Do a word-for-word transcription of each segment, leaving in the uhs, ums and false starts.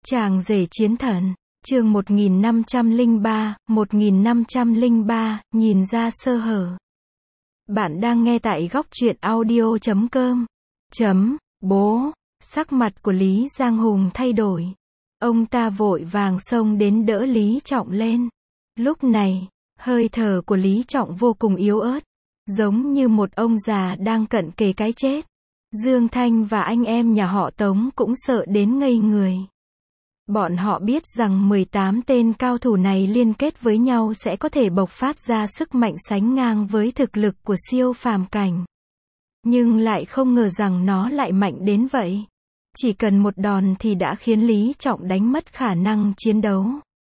Chàng rể chiến thần, chương một nghìn năm trăm lẻ ba, một nghìn năm trăm lẻ ba, nhìn ra sơ hở. Bạn đang nghe tại góc truyện audio chấm com. Chấm, bố, sắc mặt của Lý Giang Hùng thay đổi. Ông ta vội vàng xông đến đỡ Lý Trọng lên. Lúc này, hơi thở của Lý Trọng vô cùng yếu ớt, giống như một ông già đang cận kề cái chết. Dương Thanh và anh em nhà họ Tống cũng sợ đến ngây người. Bọn họ biết rằng mười tám tên cao thủ này liên kết với nhau sẽ có thể bộc phát ra sức mạnh sánh ngang với thực lực của siêu phàm cảnh. Nhưng lại không ngờ rằng nó lại mạnh đến vậy. Chỉ cần một đòn thì đã khiến Lý Trọng đánh mất khả năng chiến đấu.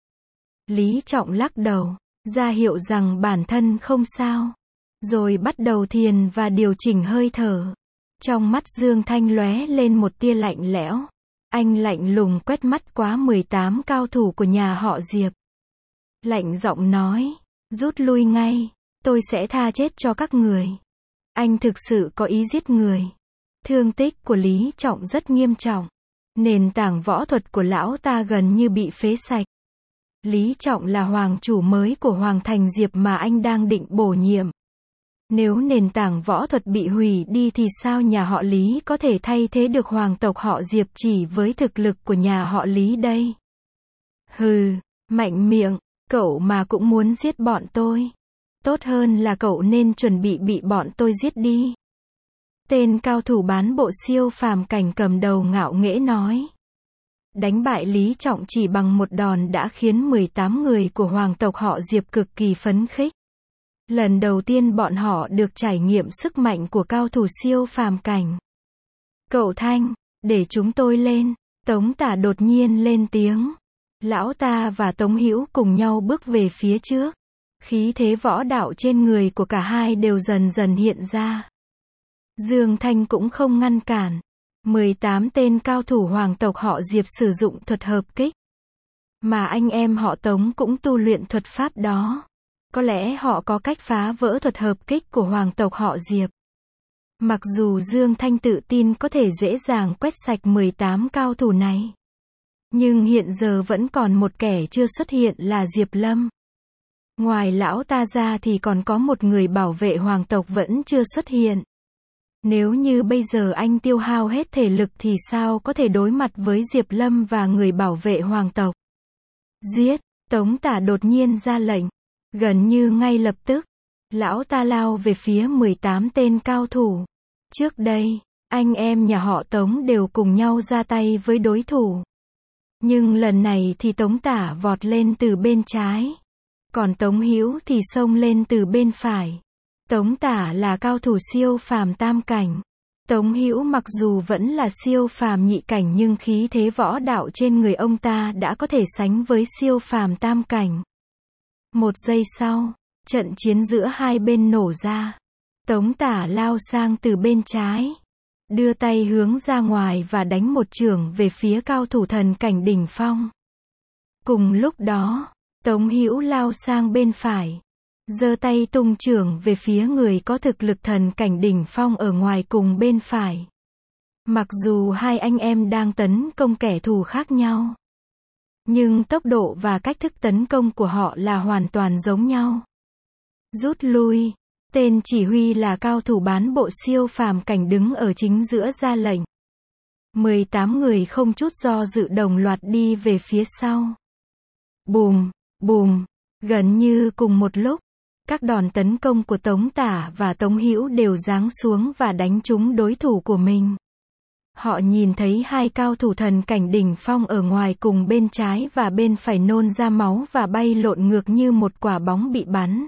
Lý Trọng lắc đầu, ra hiệu rằng bản thân không sao. Rồi bắt đầu thiền và điều chỉnh hơi thở. Trong mắt Dương Thanh lóe lên một tia lạnh lẽo. Anh lạnh lùng quét mắt qua mười tám cao thủ của nhà họ Diệp. Lạnh giọng nói, rút lui ngay, tôi sẽ tha chết cho các người. Anh thực sự có ý giết người. Thương tích của Lý Trọng rất nghiêm trọng. Nền tảng võ thuật của lão ta gần như bị phế sạch. Lý Trọng là hoàng chủ mới của Hoàng thành Diệp mà anh đang định bổ nhiệm. Nếu nền tảng võ thuật bị hủy đi thì sao nhà họ Lý có thể thay thế được hoàng tộc họ Diệp chỉ với thực lực của nhà họ Lý đây? Hừ, mạnh miệng, cậu mà cũng muốn giết bọn tôi. Tốt hơn là cậu nên chuẩn bị bị bọn tôi giết đi. Tên cao thủ bán bộ siêu phàm cảnh cầm đầu ngạo nghễ nói. Đánh bại Lý Trọng chỉ bằng một đòn đã khiến mười tám người của hoàng tộc họ Diệp cực kỳ phấn khích. Lần đầu tiên bọn họ được trải nghiệm sức mạnh của cao thủ siêu phàm cảnh. Cậu Thanh, để chúng tôi lên. Tống Tả đột nhiên lên tiếng. Lão ta và Tống Hữu cùng nhau bước về phía trước. Khí thế võ đạo trên người của cả hai đều dần dần hiện ra. Dương Thanh cũng không ngăn cản. mười tám tên cao thủ hoàng tộc họ Diệp sử dụng thuật hợp kích. Mà anh em họ Tống cũng tu luyện thuật pháp đó. Có lẽ họ có cách phá vỡ thuật hợp kích của hoàng tộc họ Diệp. Mặc dù Dương Thanh tự tin có thể dễ dàng quét sạch mười tám cao thủ này. Nhưng hiện giờ vẫn còn một kẻ chưa xuất hiện là Diệp Lâm. Ngoài lão ta ra thì còn có một người bảo vệ hoàng tộc vẫn chưa xuất hiện. Nếu như bây giờ anh tiêu hao hết thể lực thì sao có thể đối mặt với Diệp Lâm và người bảo vệ hoàng tộc? Giết! Tống Tả đột nhiên ra lệnh. Gần như ngay lập tức, lão ta lao về phía mười tám tên cao thủ. Trước đây, anh em nhà họ Tống đều cùng nhau ra tay với đối thủ. Nhưng lần này thì Tống Tả vọt lên từ bên trái. Còn Tống Hữu thì xông lên từ bên phải. Tống Tả là cao thủ siêu phàm tam cảnh. Tống Hữu mặc dù vẫn là siêu phàm nhị cảnh nhưng khí thế võ đạo trên người ông ta đã có thể sánh với siêu phàm tam cảnh. Một giây sau, trận chiến giữa hai bên nổ ra. Tống Tả lao sang từ bên trái. Đưa tay hướng ra ngoài và đánh một chưởng về phía cao thủ thần cảnh đỉnh phong. Cùng lúc đó, Tống Hữu lao sang bên phải. Giơ tay tung chưởng về phía người có thực lực thần cảnh đỉnh phong ở ngoài cùng bên phải. Mặc dù hai anh em đang tấn công kẻ thù khác nhau. Nhưng tốc độ và cách thức tấn công của họ là hoàn toàn giống nhau. Rút lui. Tên chỉ huy là cao thủ bán bộ siêu phàm cảnh đứng ở chính giữa ra lệnh. mười tám người không chút do dự đồng loạt đi về phía sau. Bùm, bùm. Gần như cùng một lúc, các đòn tấn công của Tống Tả và Tống Hữu đều giáng xuống và đánh trúng đối thủ của mình. Họ nhìn thấy hai cao thủ thần cảnh đỉnh phong ở ngoài cùng bên trái và bên phải nôn ra máu và bay lộn ngược như một quả bóng bị bắn.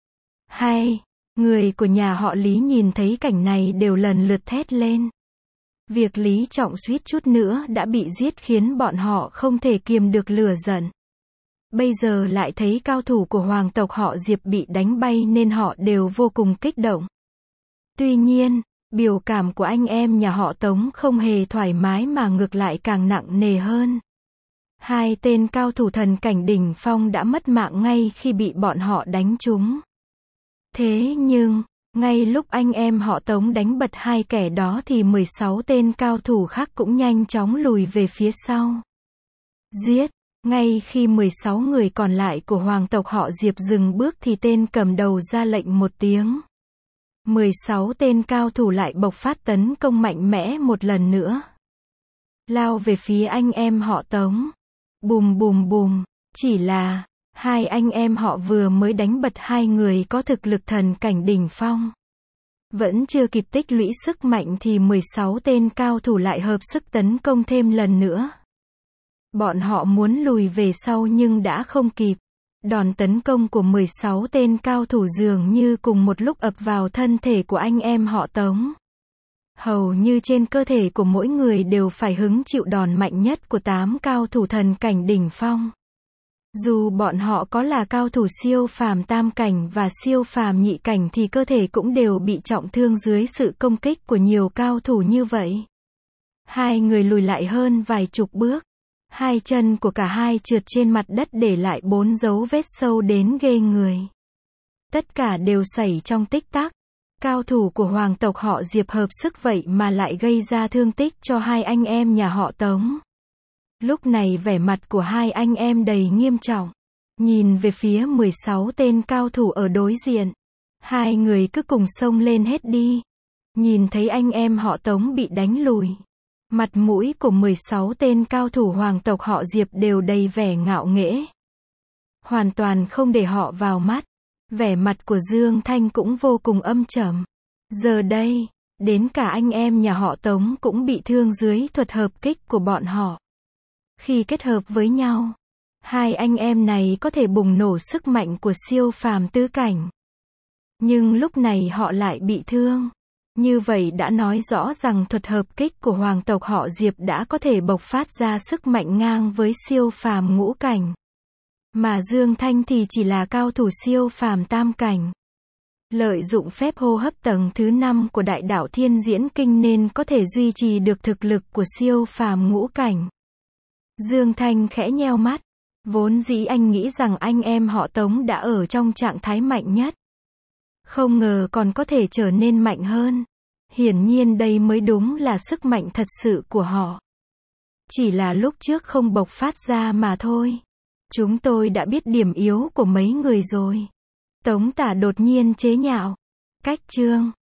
Hay, người của nhà họ Lý nhìn thấy cảnh này đều lần lượt thét lên. Việc Lý Trọng suýt chút nữa đã bị giết khiến bọn họ không thể kiềm được lửa giận. Bây giờ lại thấy cao thủ của hoàng tộc họ Diệp bị đánh bay nên họ đều vô cùng kích động. Tuy nhiên, biểu cảm của anh em nhà họ Tống không hề thoải mái mà ngược lại càng nặng nề hơn. Hai tên cao thủ thần cảnh đỉnh phong đã mất mạng ngay khi bị bọn họ đánh trúng. Thế nhưng, ngay lúc anh em họ Tống đánh bật hai kẻ đó thì mười sáu tên cao thủ khác cũng nhanh chóng lùi về phía sau. Giết. Ngay khi mười sáu người còn lại của hoàng tộc họ Diệp dừng bước thì tên cầm đầu ra lệnh một tiếng. mười sáu tên cao thủ lại bộc phát tấn công mạnh mẽ một lần nữa. Lao về phía anh em họ Tống. Bùm bùm bùm. Chỉ là, hai anh em họ vừa mới đánh bật hai người có thực lực thần cảnh đỉnh phong. Vẫn chưa kịp tích lũy sức mạnh thì mười sáu tên cao thủ lại hợp sức tấn công thêm lần nữa. Bọn họ muốn lùi về sau nhưng đã không kịp. Đòn tấn công của mười sáu tên cao thủ dường như cùng một lúc ập vào thân thể của anh em họ Tống. Hầu như trên cơ thể của mỗi người đều phải hứng chịu đòn mạnh nhất của tám cao thủ thần cảnh đỉnh phong. Dù bọn họ có là cao thủ siêu phàm tam cảnh và siêu phàm nhị cảnh thì cơ thể cũng đều bị trọng thương dưới sự công kích của nhiều cao thủ như vậy. Hai người lùi lại hơn vài chục bước. Hai chân của cả hai trượt trên mặt đất để lại bốn dấu vết sâu đến ghê người. Tất cả đều xảy trong tích tắc. Cao thủ của hoàng tộc họ Diệp hợp sức vậy mà lại gây ra thương tích cho hai anh em nhà họ Tống. Lúc này vẻ mặt của hai anh em đầy nghiêm trọng. Nhìn về phía mười sáu tên cao thủ ở đối diện. Hai người cứ cùng xông lên hết đi. Nhìn thấy anh em họ Tống bị đánh lùi. Mặt mũi của mười sáu tên cao thủ hoàng tộc họ Diệp đều đầy vẻ ngạo nghễ. Hoàn toàn không để họ vào mắt. Vẻ mặt của Dương Thanh cũng vô cùng âm trầm. Giờ đây, đến cả anh em nhà họ Tống cũng bị thương dưới thuật hợp kích của bọn họ. Khi kết hợp với nhau, hai anh em này có thể bùng nổ sức mạnh của siêu phàm tứ cảnh. Nhưng lúc này họ lại bị thương. Như vậy đã nói rõ rằng thuật hợp kích của hoàng tộc họ Diệp đã có thể bộc phát ra sức mạnh ngang với siêu phàm ngũ cảnh. Mà Dương Thanh thì chỉ là cao thủ siêu phàm tam cảnh. Lợi dụng phép hô hấp tầng thứ năm của đại đạo thiên diễn kinh nên có thể duy trì được thực lực của siêu phàm ngũ cảnh. Dương Thanh khẽ nheo mắt. Vốn dĩ anh nghĩ rằng anh em họ Tống đã ở trong trạng thái mạnh nhất. Không ngờ còn có thể trở nên mạnh hơn. Hiển nhiên đây mới đúng là sức mạnh thật sự của họ. Chỉ là lúc trước không bộc phát ra mà thôi. Chúng tôi đã biết điểm yếu của mấy người rồi. Tống Tả đột nhiên chế nhạo. Cách chương